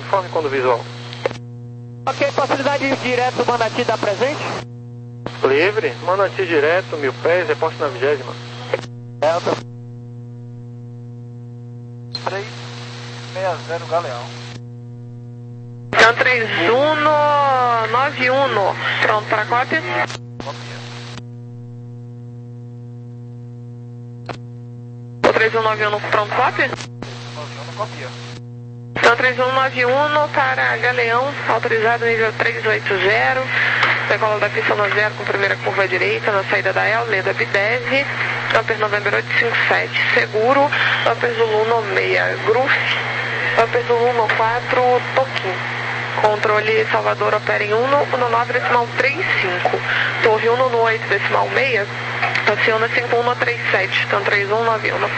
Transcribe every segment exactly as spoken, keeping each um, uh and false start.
informe quando visual. Ok, facilidade direto, Manati dá presente? Livre, Manati direto, mil pés, reposto na vigésima. Delta. três seis zero Galeão. Então três um nove um, pronto para cópia? Copia. O três um nove um pronto, cópia? nove um copia. Então três um nove um para Galeão, autorizado nível trezentos e oitenta, decola da pista no zero com primeira curva à direita, na saída da El, leda B dez, Upper November oito cinco sete, seguro, Upper Zulu no seis, Groove, Upper Zulu no quatro, Toquinho. Controle Salvador opera em um no nove decimal trinta e cinco, torre um no oito decimal seis, aciona cinco um três sete, então três um nove um.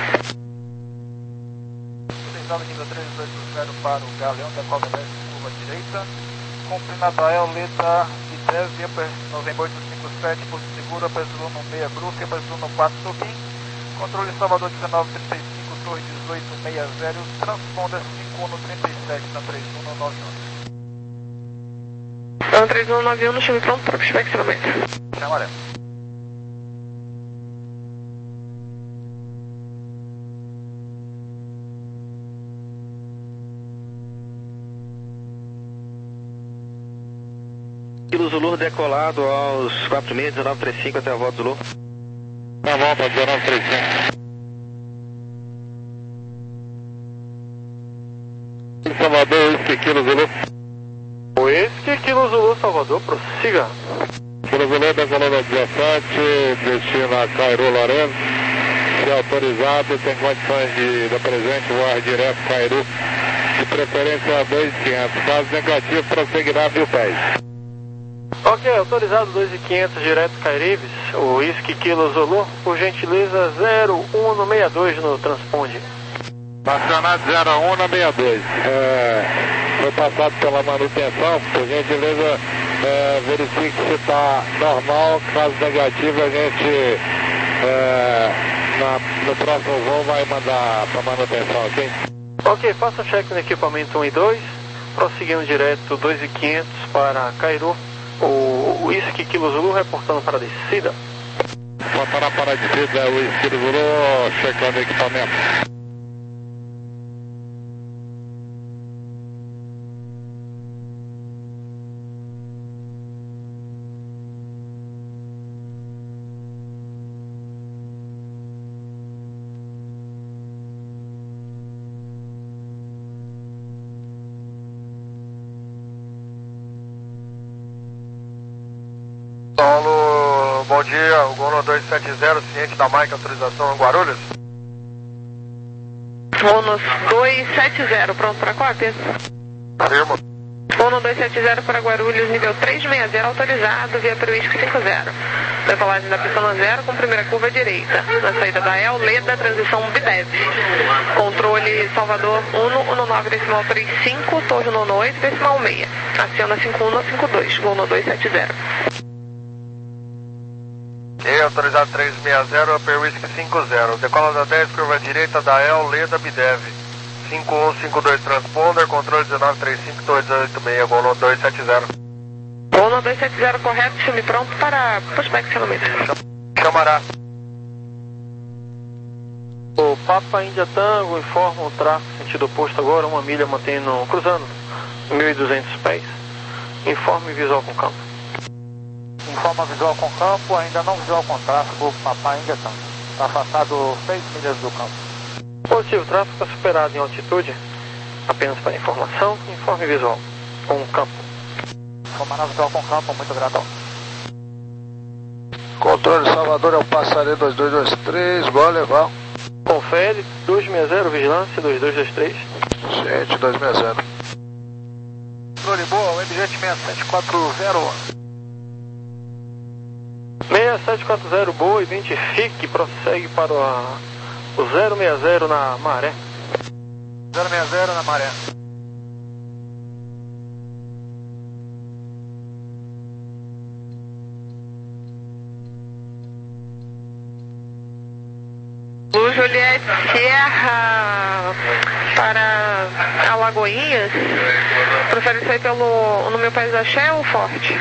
Utilizado nível trezentos e oitenta para o Galeão, decola da curva à direita, comprimado a El, leda B dez, Upper November oito cinco sete, por seguro, Upper Zulu no seis, Groove, Upper Zulu no quatro, Toquinho. Controle Salvador dezenove trinta e cinco, torre dezoito sessenta, transponder cinco um trinta e sete, na três um nove um. Então três um nove um, chame pronto para o espectramento. Chamaré. Kilo Zulu decolado aos quatro meses, dezenove trinta e cinco até a volta Zulu. Na volta, dezenove trinta e cinco. Salvador, Whisky, Kilo Zulu. Whisky, Kilo Zulu, Salvador, prossiga. Kilo Zulu, decolando dezessete, destino a Cairu, Lourenço. Se autorizado, tem condições de, de presente, voar direto Cairu, de preferência dois mil e quinhentos. Caso negativo, prosseguirá mil pés. Ok, autorizado dois mil e quinhentos, direto Cairibes, o Whisky Kilo Zulu, por gentileza zero um no sessenta e dois no transponde. Estacionado zero um na sessenta e dois. É, foi passado pela manutenção, por gentileza, é, verifique se está normal. Caso negativo, a gente é, na, no próximo voo vai mandar para manutenção, ok? Ok, faça um check no equipamento um e dois, prosseguindo direto dois mil e quinhentos para Cairu, o Whisky Kilo Zulu reportando para a descida. Botará para a descida o Whisky Zulu, checando o equipamento. Paulo, bom dia, o Gono dois sete zero, ciente da marca, autorização em Guarulhos? Gono dois sete zero, pronto para cópia? Afirmo. Gono dois sete zero para Guarulhos, nível trezentos e sessenta, autorizado, via para o Whisky cinco zero. Decolagem da pista no zero com primeira curva à direita. Na saída da El, leda, transição B dez. Controle Salvador um no nove decimal trinta e cinco, torre no oito decimal seis. Aciona cinco um cinco dois, Gono dois sete zero. E autorizado três seis zero, Upper Whisky cinco zero. Decola da dez, curva direita da El, leda B dez. cinco um cinco dois transponder, controle dezenove trinta e cinco, torre dezoito seis, Gono dois sete zero. Gono dois sete zero, correto, chame pronto para posicionamento. Chamará. O Papa Índia Tango informa o tráfego sentido oposto agora, uma milha mantendo, cruzando mil e duzentos pés. Informe visual com campo. Informa visual com campo, ainda não visual com tráfego, Papai ainda está. Está afastado seis milhas do campo. Positivo, tráfego está superado em altitude. Apenas para informação, informe visual com campo. Informará visual com campo, muito grato. Controle Salvador é o Passaré dois dois dois três, gol levar. Confere, dois seis zero, vigilância, dois dois dois três. Gente, dois seis zero. Controle boa, o M J seis sete quatro zero. seis sete quatro zero, boa, identifique, prossegue para o, o zero seis zero na maré. zero seis zero na maré. Lu Juliette Sierra para Alagoinhas, Prefere sair pelo, no meu país da Shell ou Forte?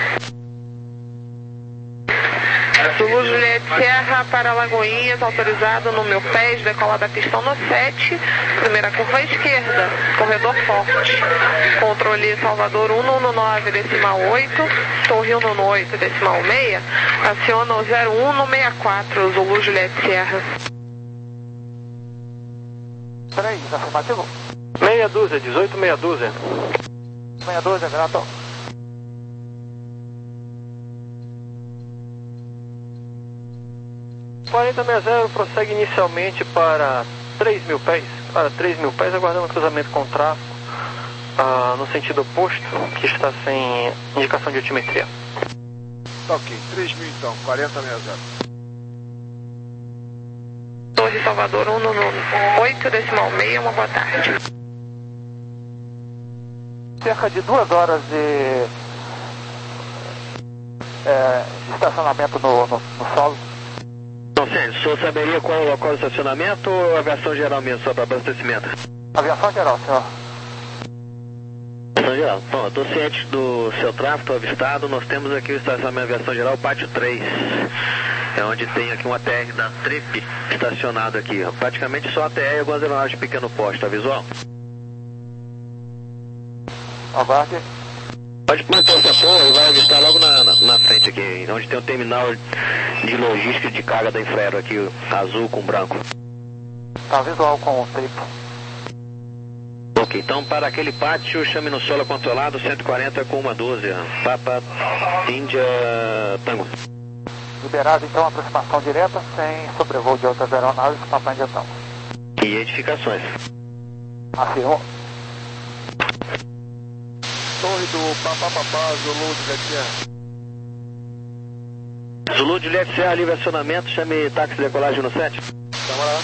Zulu Juliette Serra para Lagoinhas, autorizado no meu pés, decolar da pistão no sete, primeira curva à esquerda, corredor forte. Controle Salvador um um nove, decimal oito, Torre um oito, decimal seis, aciona o zero um no sessenta e quatro, Zulu Juliette Serra. três, afirmativo. Meia dúzia, dezoito meia dúzia. Meia dúzia, grato. quarenta sessenta prossegue inicialmente para três mil pés, para três mil pés, aguardando cruzamento com tráfego ah, no sentido oposto, que está sem indicação de altimetria. Tá ok, três mil então, quarenta sessenta. Torre Salvador um no oito, decimal seis, uma boa tarde. Cerca de duas horas de, é, de estacionamento no, no, no solo. Não sei, o senhor saberia qual o local de estacionamento ou aviação geral mesmo, só para abastecimento? Aviação geral, senhor. Aviação geral. Bom, eu estou ciente do seu tráfego avistado. Nós temos aqui o estacionamento aviação geral, pátio três. É onde tem aqui um A T R da Trip estacionado aqui. Praticamente só A T R e algumas aeronaves de pequeno porte, tá visual? Aguarde. Pode pôr essa porra e vai avistar logo na, na, na frente aqui, onde tem o terminal de logística de carga da Infraero aqui, azul com branco. Tá visual com o trip. Ok, então para aquele pátio, chame no solo controlado, cento e quarenta com uma dúzia. Papa Índia Tango. Liberado então a aproximação direta, sem sobrevoo de outras aeronaves, Papa Índia Tango. E edificações. Afirmo. Torre do Papapá, Zulu Juliette Serra. Zulu Juliette Serra, livre acionamento, chame táxi de decolagem no sete. Camarada.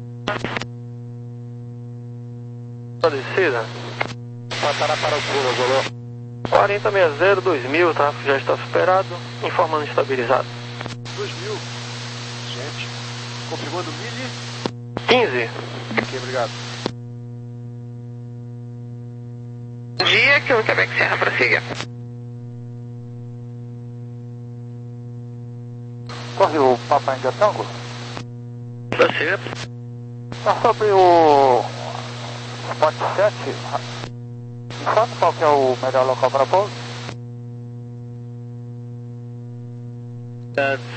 Descida. Passará para o pulo, Zulu. quarenta sessenta, dois mil, tá? Já está superado, informando estabilizado. dois mil. Gente. Confirmando mili. quinze. Ok, obrigado. Dia que o Quebec Serra prossiga. Corre o Papa Índia Tango. Prossiga. Tá sobre o Spot sete. Informe qual que é o melhor local para pouso? É,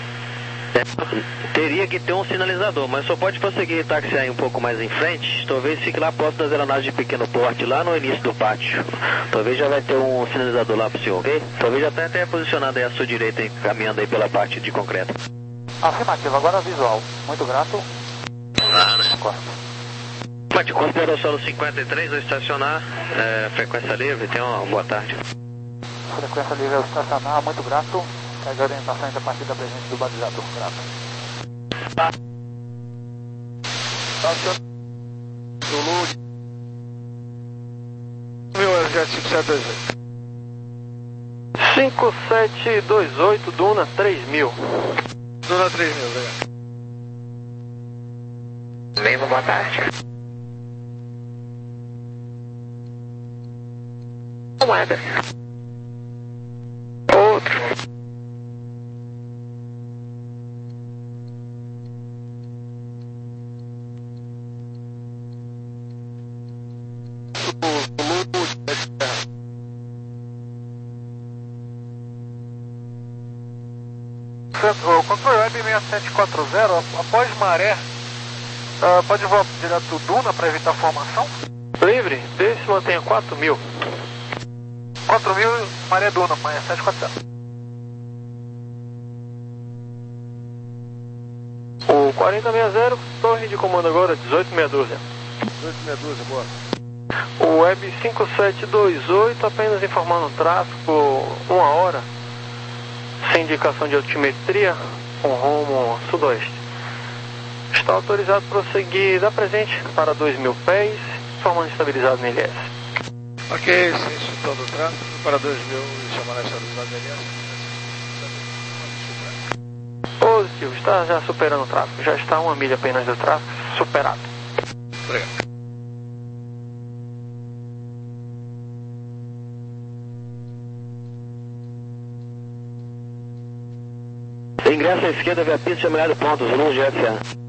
teria que ter um sinalizador, mas só pode prosseguir táxi aí um pouco mais em frente. Talvez fique lá próximo das aeronaves de pequeno porte, lá no início do pátio. Talvez já vai ter um sinalizador lá pro senhor, ok? Talvez já tenha até posicionado aí à sua direita, hein, caminhando aí pela parte de concreto. Afirmativo, agora visual. Muito grato. Ah, né? Pode considerar o solo cinquenta e três, vou estacionar, é, frequência livre, tenha uma boa tarde. Frequência livre ao estacionar, muito grato. Segue a orientações a partir da presença do balizador, grato. Tá, senhor. Zulu. Meu Jet cinco sete dois oito. cinco sete dois oito, Duna três mil. Duna três mil, obrigado. Bem, boa tarde. Moeda. Outro. O controle web seis sete quatro zero, após maré, uh, pode voar direto do Duna para evitar formação? Livre, desse mantenha quatro mil. quatro mil, maré Duna, maré sete quatro zero. O quarenta sessenta, torre de comando agora, dezoito meia dúzia. dezoito meia dúzia, boa. O Web cinco sete dois oito, apenas informando o tráfego, uma hora, sem indicação de altimetria, com rumo sudoeste. Está autorizado prosseguir da presente para dois mil pés, informando estabilizado no L S. Ok, sem instrutor do tráfego, para dois mil e chamar a estabilidade do L S. Positivo, está já superando o tráfego, já está uma milha apenas do tráfego, superado. Obrigado. Ingresso à esquerda via pista de Milhado Pontos, Zulu de F A.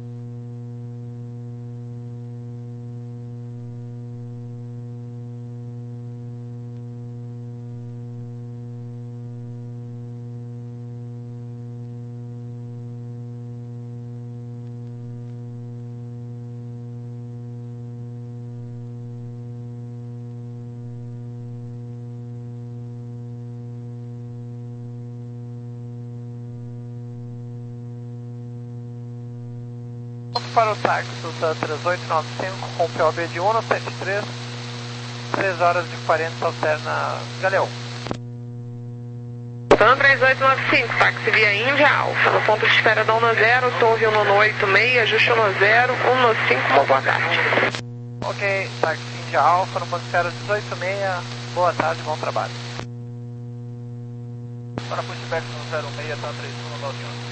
Para o táxi da três oito nove cinco com P O B de um sete três, três horas e quarenta, alterna Galeão. Então três oito nove cinco, táxi via Índia Alfa, no ponto de espera da Uno zero, Torre um nove oito seis, ajuste Uno zero, um nove cinco, uma boa tarde. Ok, táxi Índia Alfa, no ponto de espera dezoito seis, boa tarde, bom trabalho. Para pushback no zero seis, tá três um nove um.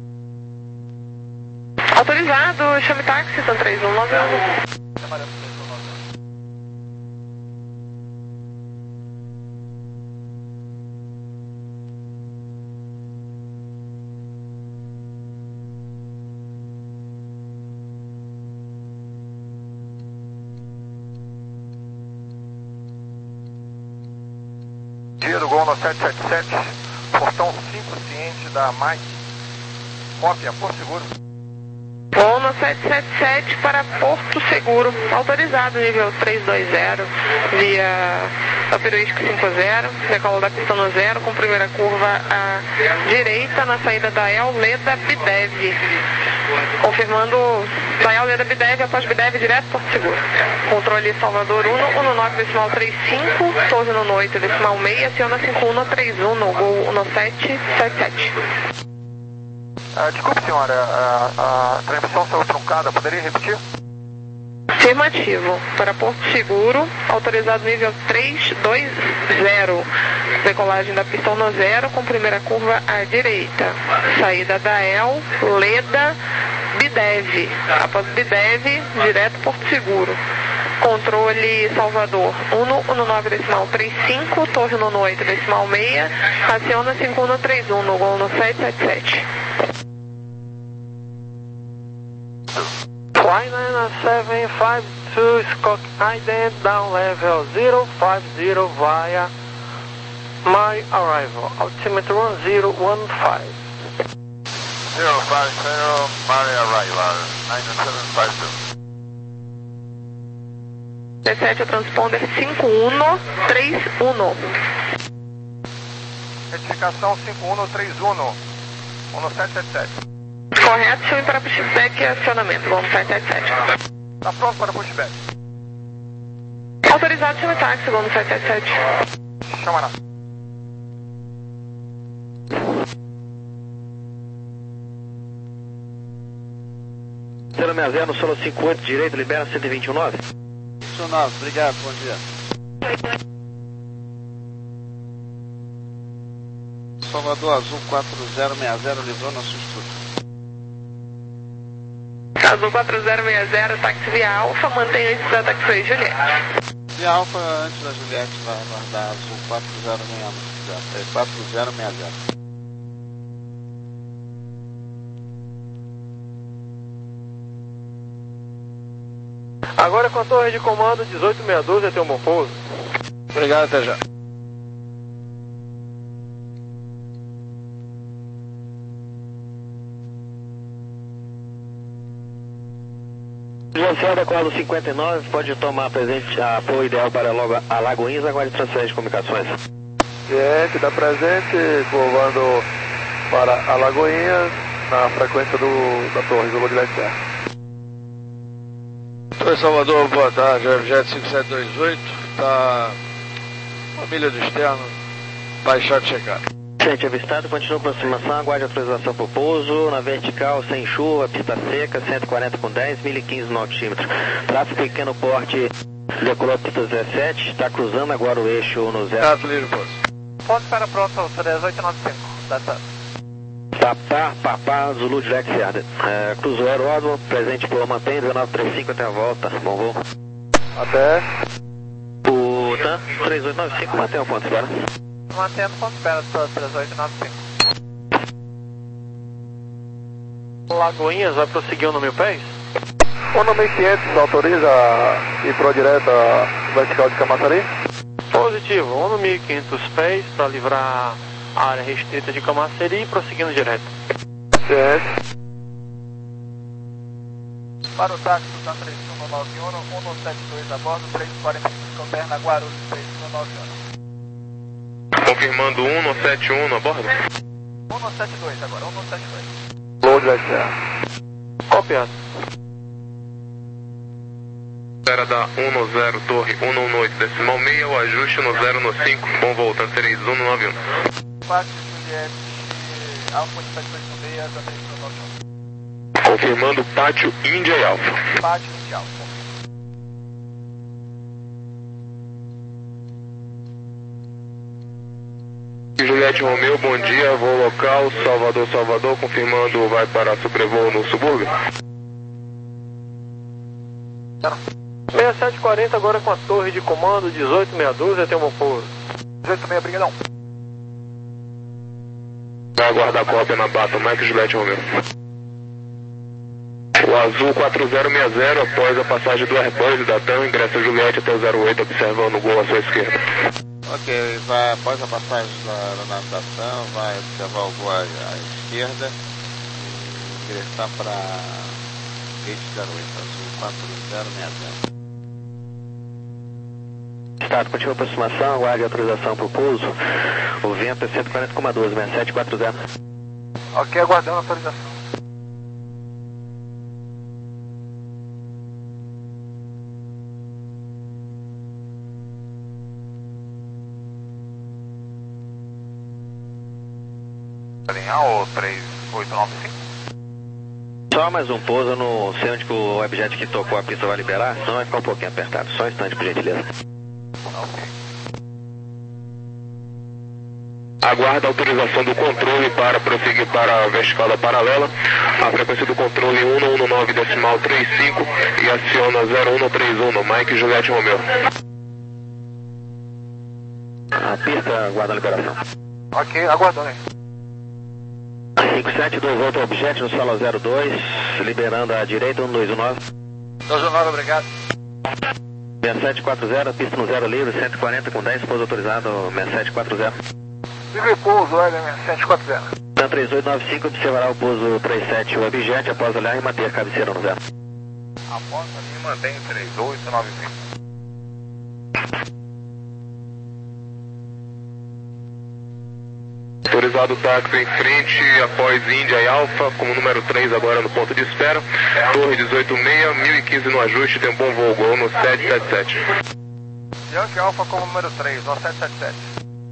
Autorizado, chame táxi, são três um nove um. Chamaremos três um nove um. Dia do Gol no sete sete sete, portão cinco ciente da Mike. Cópia, por seguro. Gol no sete sete sete para Porto Seguro, autorizado nível três dois zero, via Aperuísco cinco zero, decola da pista no zero, com primeira curva à direita na saída da El Leda Bidev. Confirmando da El Leda Bidev após Bidev direto Porto Seguro. Controle Salvador um, um nove decimal três cinco, Torre um oito decimal seis, aciona cinco um três um no Gol um sete sete sete. Uh, desculpe, senhora, a, a transmissão saiu truncada, poderia repetir? Afirmativo, para Porto Seguro, autorizado nível três dois zero, decolagem da pista no zero, com primeira curva à direita, saída da El Leda Bidev, após Bidev, direto Porto Seguro. Controle Salvador um um nove decimal três cinco, Torre um oito decimal seis, aciona cinco um três um no Gol no sete sete sete. Fly nine seven five two, Scott Ident, down level zero five zero via my arrival, altimeter one zero one five. zero five zero, my arrival, nine seven five two. dezessete, o transponder cinco um três um. Retificação cinco um três um, um sete sete sete. Correto, chame para pushback e acionamento, vamos sete sete sete. Está pronto para pushback. Autorizado, chame táxi, vamos sete sete sete. Chamará. zero seis zero, solo cinquenta e oito, direito, libera cento e vinte e nove. Funcionário, obrigado, bom dia. Salvador Azul quatro zero seis zero, livrou na sua estrutura. Azul quatro zero seis zero, táxi via Alfa, mantenha antes da taxi Juliette. Via Alfa antes da Juliette, vai guardar Azul quatro zero seis zero. Agora com a torre de comando dezoito sessenta e dois, é ter um bom pouso. Obrigado, até já. Você da quadro cinquenta e nove, pode tomar presente a apoio ideal para logo a Lagoinhas, agora de transferência de comunicações. Ciente, dá presente, voando para Alagoinhas, na frequência do, da torre do Logilete Serra. Oi, Salvador, boa tarde, Jet cinco sete dois oito, tá família do externo, baixado checado. Ciente avistado, continua aproximação, aguarde autorização para o pouso, na vertical, sem chuva, pista seca, cento e quarenta com dez, mil e quinze no altímetro. Tráfego pequeno porte, decolou a pista dezessete, está cruzando agora o eixo no zero. Ah, livre, pouso. Ponto para pronto, três oito nove cinco, data. Papá, papá, Zulu Direct Serra. É, cruzou aeródromo, presente por mantém, dezenove trinta e cinco até a volta, bom voo. Até. O T A M três oito nove cinco, mantém o ponto, espera. Mantendo ponto espera, três oito nove cinco. Lagoinhas vai prosseguir um no mil pés? um no mil e quinhentos, autoriza ir pro direto vertical de Camaçari? Positivo, um no mil e quinhentos pés para livrar a área restrita de Camaçari e prosseguindo direto. Certo. Para o táxi do Tan três um nove um, um no sete dois a bordo, três quarenta e cinco alterna Guarulhos três um nove um. Confirmando um no sete um a bordo? um no sete dois agora, um no sete dois. Load vai ser. Copiado. Espera da um no zero, torre um no oito, decimal meia, o ajuste no zero no cinco, bom voo, Tan três um nove um. Pátio Juliette, Alfa sete dois seis, Tan três um nove um. Confirmando pátio Índia e Alfa. Pátio Índia e Alfa. Juliette Romeu, bom dia, voo local, Salvador, Salvador, confirmando, vai para sobrevoo no subúrbio? sessenta e sete quarenta agora com a torre de comando, dezoito sessenta e dois, tem um pouso. dezoito seis, brigadão. Vai aguardar a cópia na Bata, Mike Juliette Romeu. O azul quatro zero seis zero, após a passagem do Airbus da TAM, ingressa Juliette até o zero oito, observando o gol à sua esquerda. Ok, vai, após a passagem da, da navegação, vai observar o gol à, à esquerda e ingressar para gate zero oito, azul quatro zero seis zero. Estado, continua a aproximação, aguarde a autorização para o pouso. O vento é cento e quarenta vírgula doze, sessenta e sete quarenta. Ok, aguardando a autorização. Ou três oito nove cinco? Só mais um pouso, eu não sei onde que o webjet que tocou a pista vai liberar, senão vai ficar um pouquinho apertado. Só um instante, por gentileza. Ok. Aguarda a autorização do controle para prosseguir para a vertical da paralela. A frequência do controle um no um nove decimal trinta e cinco e aciona zero um no trinta e um no Mike Juliette Romeu. A pista aguarda a liberação. Ok, aguardando aí. cinco sete dois volta ao objeto no sala zero dois, liberando à direita um dois um nove. dois um nove, obrigado. sessenta e sete quarenta, pista no zero livre, cento e quarenta com dez, pouso autorizado sessenta e sete quarenta. Livre pouso, L M sete sete quarenta. TAM três oito nove cinco observará o pouso trinta e sete webjet após olhar e manter a cabeceira no zero. Após ali, mantém três oito nove cinco. Autorizado o táxi em frente, após Índia e Alfa, como número três agora no ponto de espera. Torre dezoito seis, mil e quinze no ajuste, tem um bom voo, gol no sete sete sete. Yankee Alfa como número três, no sete sete sete.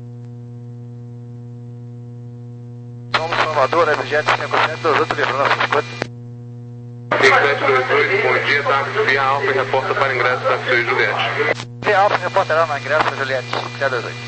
Somos Salvador, né, jet cinco cento, dois oito, livrando a cinquenta. cinco sete dois oito, bom dia, táxi via Alfa e reporta para ingresso táxi Juliette. Via Alfa reportará no ingresso Juliette, via dois oito.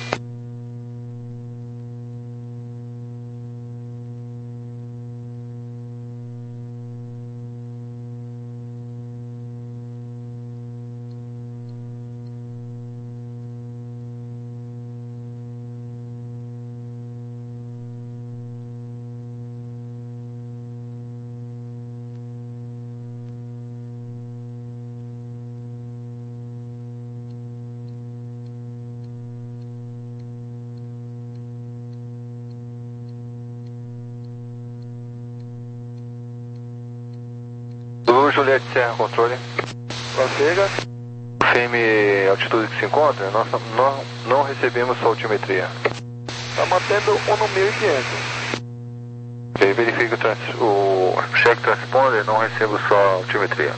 Juliette Serra, controle. Prossiga. Firme altitude que se encontra, nós não, não recebemos sua altimetria. Está mantendo um no mil e quinhentos. Ok, verifica o, trans, o check transponder, não recebo sua altimetria.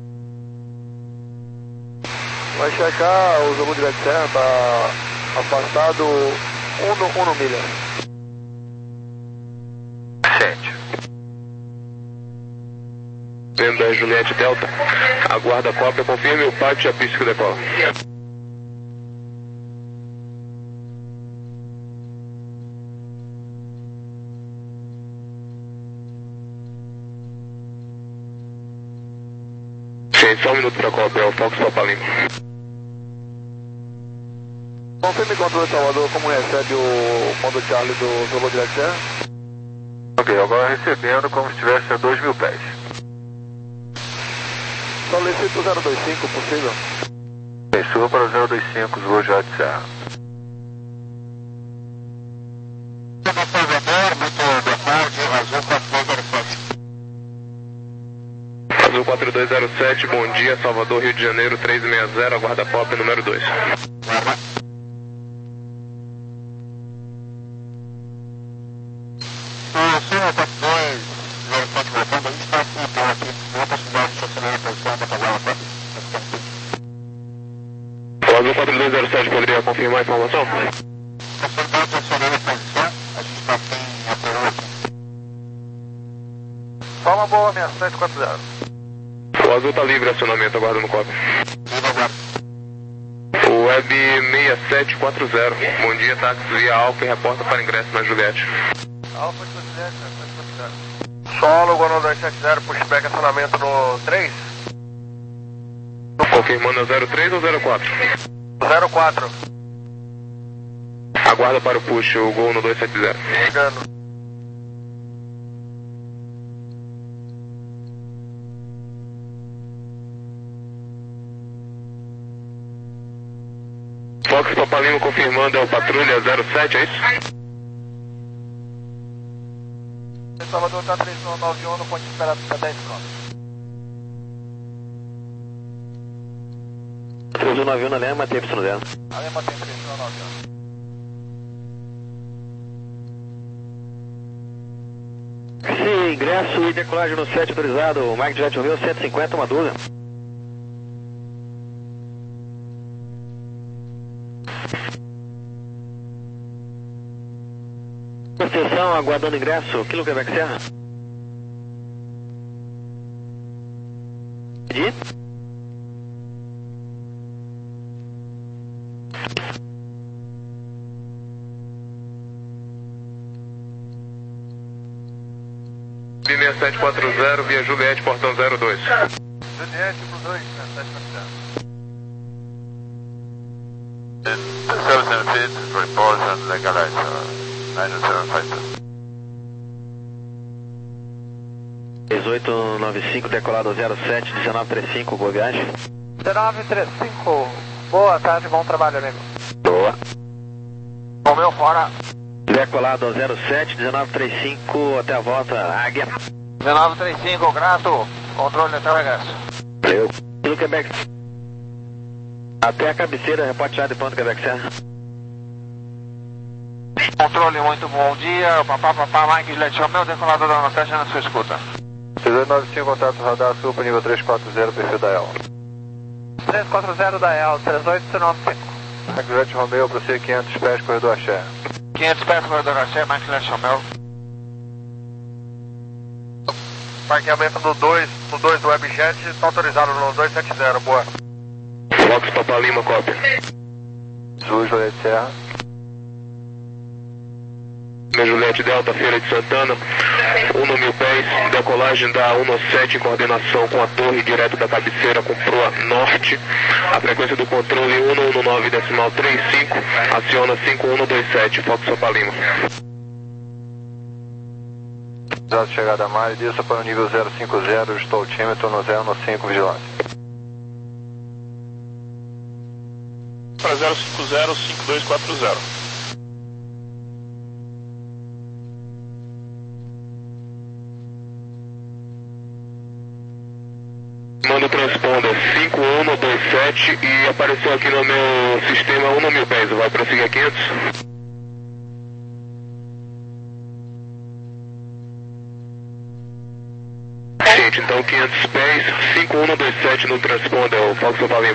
Vai checar, o Zulu de Serra está afastado um no, um no milha. Sente. Venda Juliette Delta, aguarda a cópia, confirme o pátio e a pista que decola. Gente, só um minuto para a cópia, é o Fox Papa Lima. Confirme controle Salvador, como recebe o Mondo Charlie do Zulu de Serra? Ok, agora recebendo como se estivesse a dois mil pés. Solicito zero dois cinco, possível? Ok, suba para o zero dois cinco, Zulu já de Serra. Azul quatro dois zero sete, bom dia, Salvador, Rio de Janeiro, três seis zero, aguarda pop número dois. O Azul quatro dois zero sete poderia confirmar a informação? Palma boa, minha sete quatro zero. O Azul tá livre, acionamento, aguardando cópia. O Web seis sete quatro zero, bom dia, táxi via Alfa e reporta para ingresso na Juliette. Alfa Juliette, sete quatro zero. Solo, Guano dois sete zero, pushback acionamento no três. Confirmando zero três ou zero quatro? zero quatro. Aguarda para o push, o Gol no dois sete zero. Chegando. Fox Papalino confirmando, é o Patrulha zero sete, é isso? Salvador tá três nove um, no ponto esperado para dez quilômetros. três um nove um na Lema, T Y zero. A Lema tem três nove um. Sim, ingresso e decolagem no sete autorizado, Mike Jet Romeo cento e cinquenta, uma dúzia. Concessão, aguardando ingresso, Kilo Quebec Serra. Pedi? seis sete quatro zero, via Juliette, portão zero dois. Juliette pro dois, sete quatro zero. seven feet, report and legalize nine seven five. dezoito noventa e cinco, decolado zero sete, dezenove trinta e cinco, boa viagem. dezenove trinta e cinco, boa tarde, bom trabalho, amigo. Boa. Romeu fora. Decolado zero sete, dezenove trinta e cinco, até a volta, Águia. dezenove trinta e cinco, grato, controle até o regresso. Valeu. Kilo Quebec. Até a cabeceira, reporte já de ponto Quebec Serra. Controle, muito bom dia, papá, papá, Mike Juliette Romeu, decolador da Nordeste na sua escuta. três dois nove cinco, contato radar sul para nível três quatro zero, perfil da E L. três quatro zero da E L, três oito nove cinco. Mike Juliette Romeu, prossiga quinhentos pés, corredor Axé. quinhentos pés, corredor Axé, Mike Juliette Romeu. Parqueamento do dois, no dois do Webjet, está autorizado no dois sete zero, boa. Fox Papalima, cópia. Sul, Juliette Serra. Minha Juliette Delta, Feira de Santana, um mil pés, decolagem da um sete em coordenação com a torre direto da cabeceira com proa norte, a frequência do controle um um nove decimal trinta e cinco, aciona cinco um dois sete, Fox Papalima. Exato, chegada a mar, desça para o nível zero cinco zero, estou altímetro no zero cinco, vigilância. Para zero cinco zero, cinco dois quatro zero. Manda o transponder cinco um dois sete e apareceu aqui no meu sistema um mil pés, vai prosseguir a quinhentos? Gente, então quinhentos pés, cinco um dois sete no transponder, o Fox Papalima.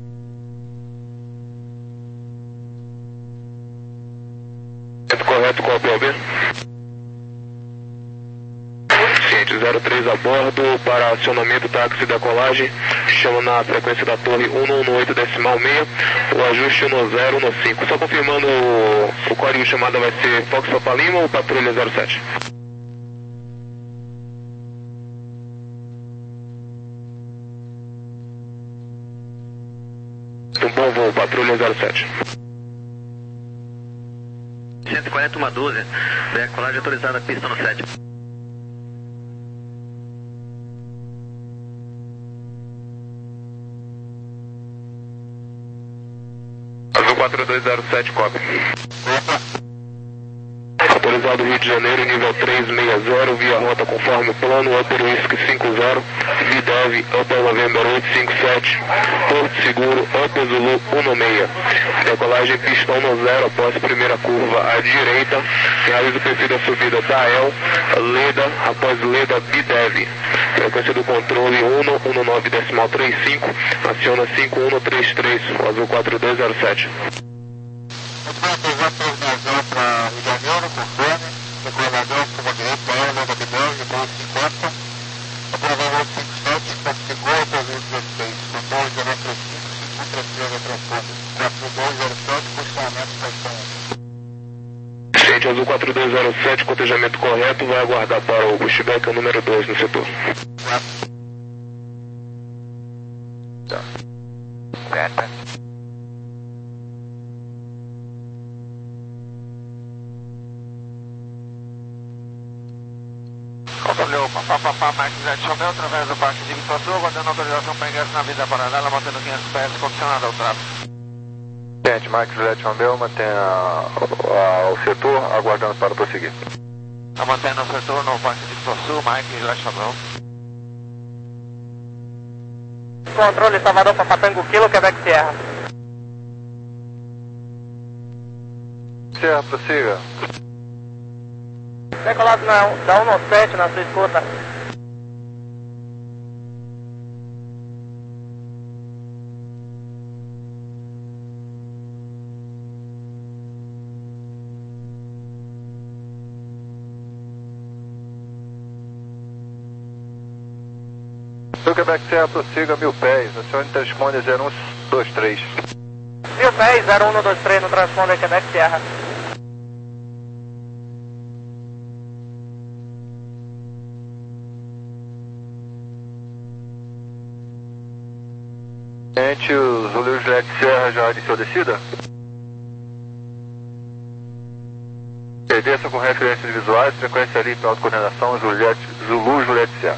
Correto, qual é o P O B? Ciente, zero três a bordo para acionamento táxi decolagem, chama na frequência da torre um um oito decimal seis, o ajuste um zero um cinco. Só confirmando, o, o código de chamada vai ser Fox Papalima ou Patrulha zero sete? Um bom voo, Patrulha zero sete. cento e quarenta, uma dúzia. Decolagem autorizada, pista no sete. Azul quatro dois zero sete, copy. Autorizado Rio de Janeiro, nível três seis zero, via rota conforme o plano, Upper Whisky cinco zero, V D E V, Upper November oito cinco sete, Porto Seguro, Upper Zulu um seis. Decolagem pista um zero após primeira curva à direita, realiza o perfil da subida da E L, Leda, após Leda V D E V. Frequência do controle um um nove decimal trinta e cinco, aciona cinco um três três, Azul quatro dois zero sete. Para Rio de Janeiro, conforme, decorador, curva direita, L, Leda B dez, depois cinquenta, operador oito cinco sete, configura, operador dezesseis, controle zero três cinco, cinco três três, transporte, quatro dois zero sete, posicionamento, posição um. Gente, Azul quatro dois zero sete, cotejamento correto, vai aguardar para o pushback número dois no setor. Tá. Certo. Controleu, papapá, Mike Juliette Romeo, através do Parque de Vitor Sul, aguardando autorização para ingresso na vida paralela, mantendo quinhentos pés, condicionado ao tráfego. Gente, Mike Juliette Romeo, mantém a, a, o setor, aguardando para prosseguir. Está mantendo o setor no Parque de Vitor Sul, Mike Juliette Romeo. Controle Salvador para Patango Kilo, Quebec Sierra. Sierra, prossiga. Decolado na, da um sete na sua escuta. Sul Quebec Sierra, prossiga mil pés, acione transponder zero um dois três. Mil pés, zero um dois três no transponder Quebec Sierra. Gente, o Zulu Juliette Serra já iniciou a descida? Desça com referências visuais, frequência ali para autocoordenação, Juliette, Zulu Juliette Serra.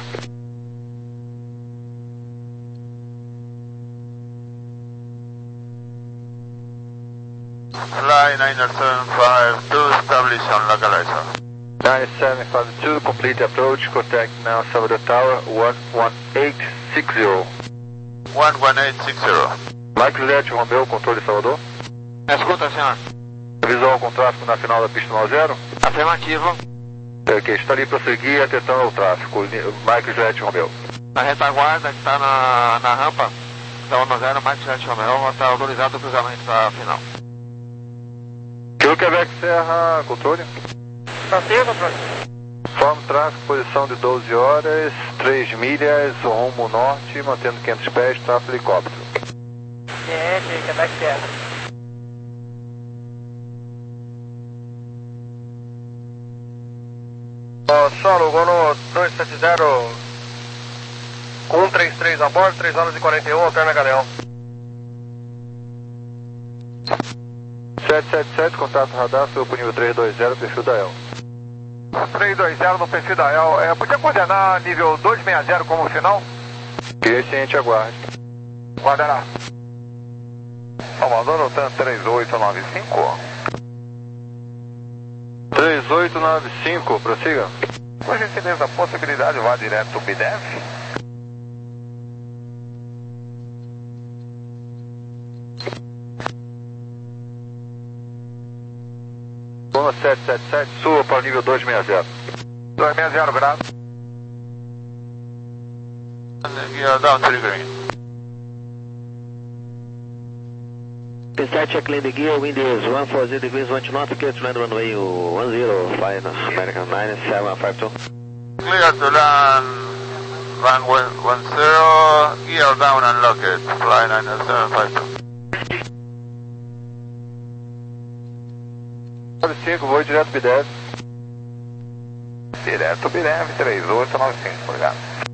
Line nine seven five two, establish on localizer. nine seven five two, complete approach, contact now Salvador Tower, one one eight six zero. one one eight six zero. Mike Juliette Romeo, controle Salvador. Escuta, senhor. Visual com tráfego na final da pista nove zero. Afirmativo. Ok, está ali prosseguir, atenção ao tráfego. Mike Juliette Romeo. Na retaguarda que está na, na rampa da um zero, Mike Juliette Romeo, está autorizado o cruzamento para a final. Kilo Quebec Serra, controle. Prossiga, controle. Forma tráfego, posição de doze horas, três milhas, rumo norte, mantendo quinhentos pés, tráfego helicóptero. Gente, Quebec Sierra. Ó, solo, Golo dois sete zero, um três três a bordo, três horas e quarenta e um, alterna Galeão. sete sete sete, contato radar, foi o nível três dois zero, perfil da E L. três dois zero no perfil da E L, é, podia coordenar nível dois seis zero como final? Que ciente, aguarde. Guardará. Salvador, Otan três oito nove cinco. três oito nove cinco, prossiga. Por gentileza, possibilidade, vá direto do B D E V. Zona sete sete sete, sua para o nível dois seis zero. dois seis zero graus. Gear down to the green. P sete, check lane gear, wind is one four zero degrees, one to north, clear to land runway one zero five, American nine seven five two. Clear to land runway one zero, gear down and lock it, fly nine seven five two. nove cinco, vou direto B D E V. Direto B D E V três oito nove cinco, obrigado.